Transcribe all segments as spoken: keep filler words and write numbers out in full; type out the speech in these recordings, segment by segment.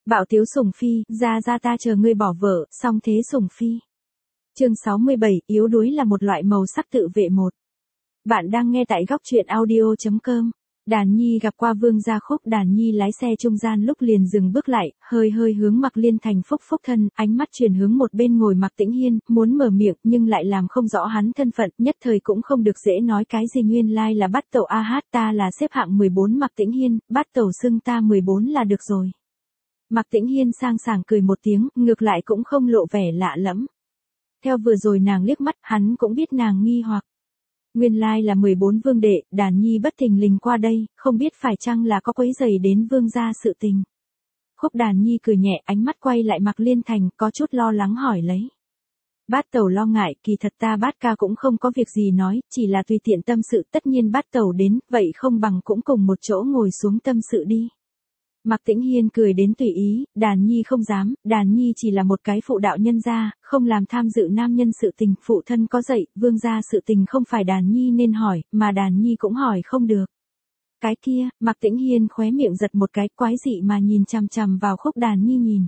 Bạo tiếu sủng phi, ra ra ta chờ ngươi bỏ vợ, song thế sủng phi. Chương sáu mươi bảy, yếu đuối là một loại màu sắc tự vệ một. Bạn đang nghe tại góc truyện audio chấm com. Đàn Nhi gặp qua Vương Gia Khúc. Đàn Nhi lái xe trung gian lúc liền dừng bước lại, hơi hơi hướng Mạc Liên Thành phúc phúc thân, ánh mắt chuyển hướng một bên ngồi Mạc Tĩnh Hiên, muốn mở miệng nhưng lại làm không rõ hắn thân phận, nhất thời cũng không được dễ nói cái gì. Nguyên lai like là bắt tẩu a hát, ta là xếp hạng mười bốn Mạc Tĩnh Hiên, bắt tẩu xưng ta mười bốn là được rồi. Mạc Tĩnh Hiên sang sảng cười một tiếng, ngược lại cũng không lộ vẻ lạ lẫm. Theo vừa rồi nàng liếc mắt, hắn cũng biết nàng nghi hoặc. Nguyên lai là mười bốn vương đệ. Đàn Nhi bất thình lình qua đây, không biết phải chăng là có quấy rầy đến vương gia sự tình. Khúc Đàn Nhi cười nhẹ, ánh mắt quay lại Mạc Liên Thành, có chút lo lắng hỏi lấy. Bát tẩu lo ngại, kỳ thật ta bát ca cũng không có việc gì nói, chỉ là tùy tiện tâm sự. Tất nhiên bát tẩu đến, vậy không bằng cũng cùng một chỗ ngồi xuống tâm sự đi. Mạc Tĩnh Hiên cười đến tùy ý, Đàn Nhi không dám, Đàn Nhi chỉ là một cái phụ đạo nhân gia, không làm tham dự nam nhân sự tình, phụ thân có dạy, vương gia sự tình không phải Đàn Nhi nên hỏi, mà Đàn Nhi cũng hỏi không được. Cái kia, Mạc Tĩnh Hiên khóe miệng giật một cái, quái dị mà nhìn chằm chằm vào Khúc Đàn Nhi nhìn.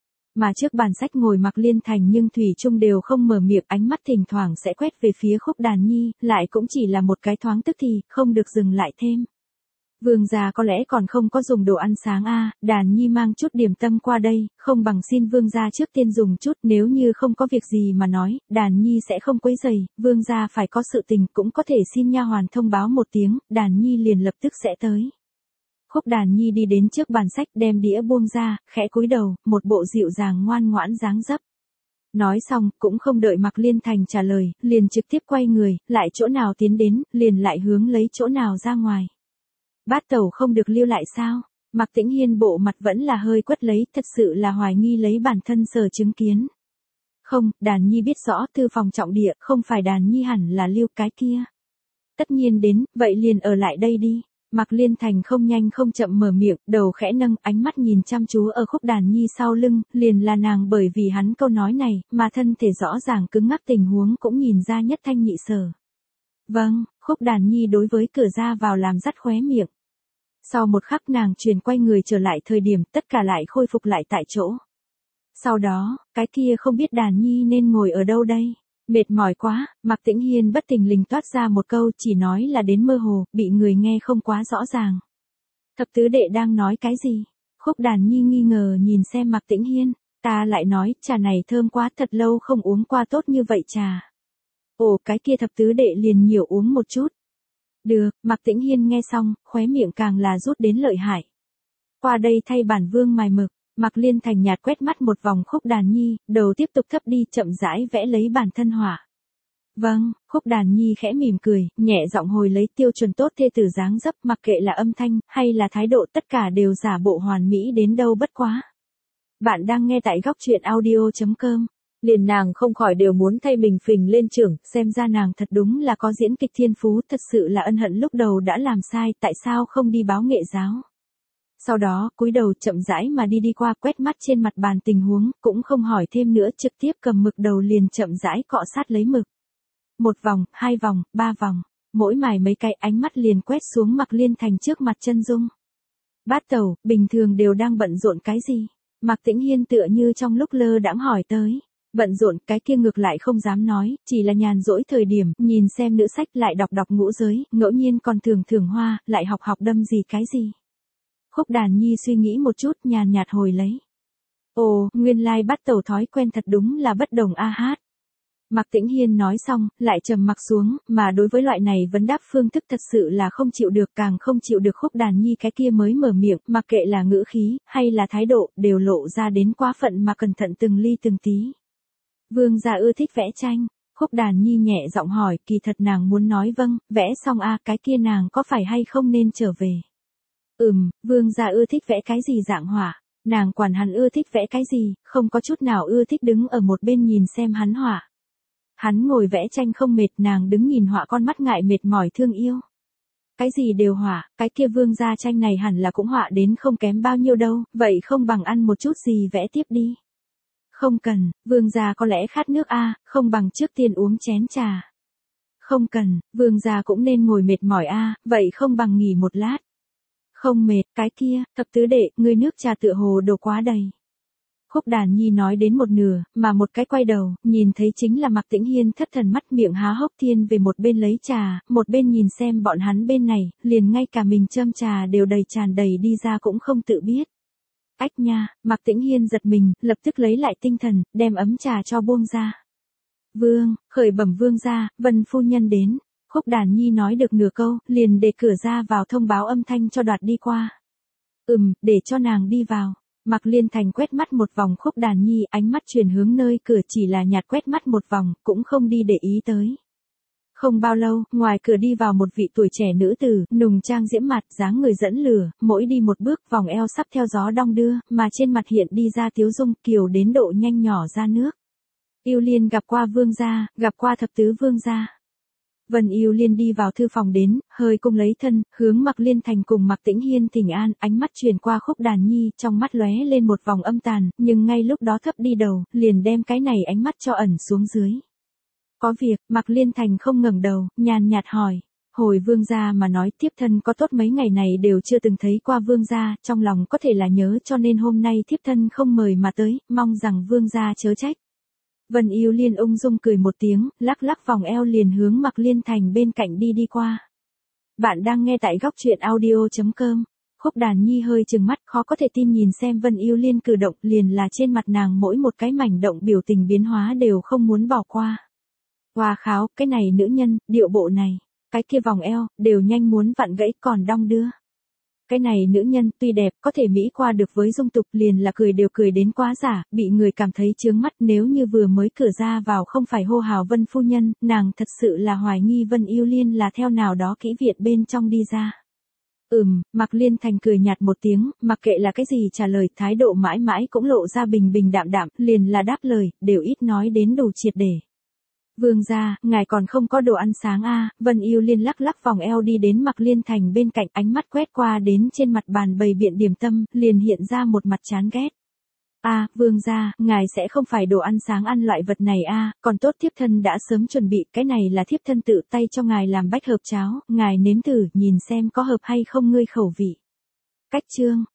Mà trước bàn sách ngồi Mạc Liên Thành nhưng thủy chung đều không mở miệng, ánh mắt thỉnh thoảng sẽ quét về phía Khúc Đàn Nhi, lại cũng chỉ là một cái thoáng tức thì, không được dừng lại thêm. Vương gia có lẽ còn không có dùng đồ ăn sáng a, à, Đàn Nhi mang chút điểm tâm qua đây, không bằng xin vương gia trước tiên dùng chút, nếu như không có việc gì mà nói, Đàn Nhi sẽ không quấy rầy, vương gia phải có sự tình cũng có thể xin nha hoàn thông báo một tiếng, Đàn Nhi liền lập tức sẽ tới. Khúc Đàn Nhi đi đến trước bàn sách, đem đĩa buông ra, khẽ cúi đầu, một bộ dịu dàng ngoan ngoãn dáng dấp. Nói xong, cũng không đợi Mạc Liên Thành trả lời, liền trực tiếp quay người, lại chỗ nào tiến đến, liền lại hướng lấy chỗ nào ra ngoài. Bát tẩu không được lưu lại sao? Mạc Tĩnh Hiên bộ mặt vẫn là hơi quất lấy, thật sự là hoài nghi lấy bản thân sở chứng kiến. Không, Đàn Nhi biết rõ thư phòng trọng địa, không phải Đàn Nhi hẳn là lưu cái kia. Tất nhiên đến, vậy liền ở lại đây đi. Mạc Liên Thành không nhanh không chậm mở miệng, đầu khẽ nâng, ánh mắt nhìn chăm chú ở Khúc Đàn Nhi sau lưng, liền là nàng bởi vì hắn câu nói này, mà thân thể rõ ràng cứng ngắc tình huống cũng nhìn ra nhất thanh nhị sở. Vâng, Khúc Đàn Nhi đối với cửa ra vào làm dắt khóe miệng. Sau một khắc nàng chuyển quay người trở lại thời điểm tất cả lại khôi phục lại tại chỗ. Sau đó, cái kia không biết Đàn Nhi nên ngồi ở đâu đây. Mệt mỏi quá, Mạc Tĩnh Hiên bất tình lình toát ra một câu, chỉ nói là đến mơ hồ, bị người nghe không quá rõ ràng. Thập tứ đệ đang nói cái gì? Khúc Đàn Nhi nghi ngờ nhìn xem Mạc Tĩnh Hiên, ta lại nói, trà này thơm quá, thật lâu không uống qua tốt như vậy trà. Ồ, cái kia thập tứ đệ liền nhiều uống một chút. Được, Mạc Tĩnh Hiên nghe xong, khóe miệng càng là rút đến lợi hại. Qua đây thay bản vương mài mực. Mạc Liên Thành nhạt quét mắt một vòng Khúc Đàn Nhi, đầu tiếp tục thấp đi, chậm rãi vẽ lấy bản thân họa. Vâng, Khúc Đàn Nhi khẽ mỉm cười, nhẹ giọng hồi lấy tiêu chuẩn tốt thê tử dáng dấp, mặc kệ là âm thanh, hay là thái độ, tất cả đều giả bộ hoàn mỹ đến đâu bất quá. Bạn đang nghe tại góc truyện audio chấm com. Liền nàng không khỏi đều muốn thay mình phình lên trưởng, xem ra nàng thật đúng là có diễn kịch thiên phú, thật sự là ân hận lúc đầu đã làm sai, tại sao không đi báo nghệ giáo. Sau đó, cúi đầu chậm rãi mà đi đi qua, quét mắt trên mặt bàn tình huống, cũng không hỏi thêm nữa, trực tiếp cầm mực đầu liền chậm rãi cọ sát lấy mực. Một vòng, hai vòng, ba vòng, mỗi mài mấy cái, ánh mắt liền quét xuống Mạc Liên Thành trước mặt chân dung. Bát tẩu, bình thường đều đang bận rộn cái gì? Mạc Tĩnh Hiên tựa như trong lúc lơ đãng hỏi tới. Bận rộn, cái kia ngược lại không dám nói, chỉ là nhàn rỗi thời điểm, nhìn xem nữ sách lại đọc đọc ngũ giới, ngẫu nhiên còn thường thường hoa, lại học học đâm gì cái gì. Khúc Đàn Nhi suy nghĩ một chút, nhàn nhạt hồi lấy. Ồ, nguyên lai bắt tẩu thói quen thật đúng là bất đồng a hát. Mạc Tĩnh Hiên nói xong, lại trầm mặc xuống, mà đối với loại này vấn đáp phương thức thật sự là không chịu được, càng không chịu được Khúc Đàn Nhi cái kia mới mở miệng, mặc kệ là ngữ khí, hay là thái độ, đều lộ ra đến quá phận mà cẩn thận từng ly từng tí. Vương gia ưa thích vẽ tranh. Khúc Đàn Nhi nhẹ giọng hỏi, kỳ thật nàng muốn nói vâng, vẽ xong a, cái kia nàng có phải hay không nên trở về. Ừm, vương gia ưa thích vẽ cái gì dạng họa, nàng quản hắn ưa thích vẽ cái gì, không có chút nào ưa thích đứng ở một bên nhìn xem hắn họa. Hắn ngồi vẽ tranh không mệt, nàng đứng nhìn họa con mắt ngại mệt mỏi thương yêu. Cái gì đều họa, cái kia vương gia tranh này hẳn là cũng họa đến không kém bao nhiêu đâu, vậy không bằng ăn một chút gì vẽ tiếp đi. Không cần, vương gia có lẽ khát nước a, không bằng trước tiên uống chén trà. Không cần, vương gia cũng nên ngồi mệt mỏi a, vậy không bằng nghỉ một lát. Không mệt, cái kia, thập tứ đệ, ngươi nước trà tựa hồ đổ quá đầy. Khúc Đàn Nhi nói đến một nửa, mà một cái quay đầu, nhìn thấy chính là Mạc Tĩnh Hiên thất thần mắt miệng há hốc thiên về một bên lấy trà, một bên nhìn xem bọn hắn bên này, liền ngay cả mình châm trà đều đầy tràn đầy đi ra cũng không tự biết. Ách nha, Mạc Tĩnh Hiên giật mình, lập tức lấy lại tinh thần, đem ấm trà cho buông ra. Vương, khởi bẩm vương gia, Vân phu nhân đến. Khúc Đàn Nhi nói được nửa câu, liền để cửa ra vào thông báo âm thanh cho đoạt đi qua. Ừm, để cho nàng đi vào. Mạc Liên Thành quét mắt một vòng Khúc Đàn Nhi, ánh mắt chuyển hướng nơi cửa chỉ là nhạt quét mắt một vòng, cũng không đi để ý tới. Không bao lâu, ngoài cửa đi vào một vị tuổi trẻ nữ tử, nùng trang diễm mặt, dáng người dẫn lửa, mỗi đi một bước vòng eo sắp theo gió đong đưa, mà trên mặt hiện đi ra tiếu dung kiều đến độ nhanh nhỏ ra nước. Yêu Liên gặp qua vương gia, gặp qua thập tứ vương gia. Vân Yêu Liên đi vào thư phòng đến, hơi cung lấy thân, hướng Mạc Liên Thành cùng Mạc Tĩnh Hiên thỉnh an, ánh mắt truyền qua Khúc Đàn Nhi, trong mắt lóe lên một vòng âm tàn, nhưng ngay lúc đó thấp đi đầu, liền đem cái này ánh mắt cho ẩn xuống dưới. Có việc, Mạc Liên Thành không ngẩng đầu, nhàn nhạt hỏi. Hồi vương gia mà nói thiếp thân có tốt mấy ngày này đều chưa từng thấy qua vương gia, trong lòng có thể là nhớ cho nên hôm nay thiếp thân không mời mà tới, mong rằng vương gia chớ trách. Vân Yêu Liên ung dung cười một tiếng, lắc lắc vòng eo liền hướng Mạc Liên Thành bên cạnh đi đi qua. Bạn đang nghe tại góc truyện audio chấm com. Khúc Đàn Nhi hơi trừng mắt, khó có thể tin nhìn xem Vân Yêu Liên cử động, liền là trên mặt nàng mỗi một cái mảnh động biểu tình biến hóa đều không muốn bỏ qua. Hoa kháo, cái này nữ nhân, điệu bộ này, cái kia vòng eo, đều nhanh muốn vặn gãy còn đong đưa. Cái này nữ nhân tuy đẹp, có thể mỹ qua được với dung tục liền là cười đều cười đến quá giả, bị người cảm thấy chướng mắt nếu như vừa mới cửa ra vào không phải hô hào Vân phu nhân, nàng thật sự là hoài nghi Vân Yêu Liên là theo nào đó kỹ viện bên trong đi ra. Ừm, Mạc Liên Thành cười nhạt một tiếng, mặc kệ là cái gì trả lời, thái độ mãi mãi cũng lộ ra bình bình đạm đạm, liền là đáp lời, đều ít nói đến đủ triệt để. Vương gia, ngài còn không có đồ ăn sáng a? À? Vân Yêu Liên lắc lắc vòng eo đi đến Mạc Liên Thành bên cạnh, ánh mắt quét qua đến trên mặt bàn bày biện điểm tâm, liền hiện ra một mặt chán ghét. A, à, vương gia, ngài sẽ không phải đồ ăn sáng ăn loại vật này a? À? Còn tốt thiếp thân đã sớm chuẩn bị, cái này là thiếp thân tự tay cho ngài làm bách hợp cháo, ngài nếm thử, nhìn xem có hợp hay không ngươi khẩu vị. Cách chương,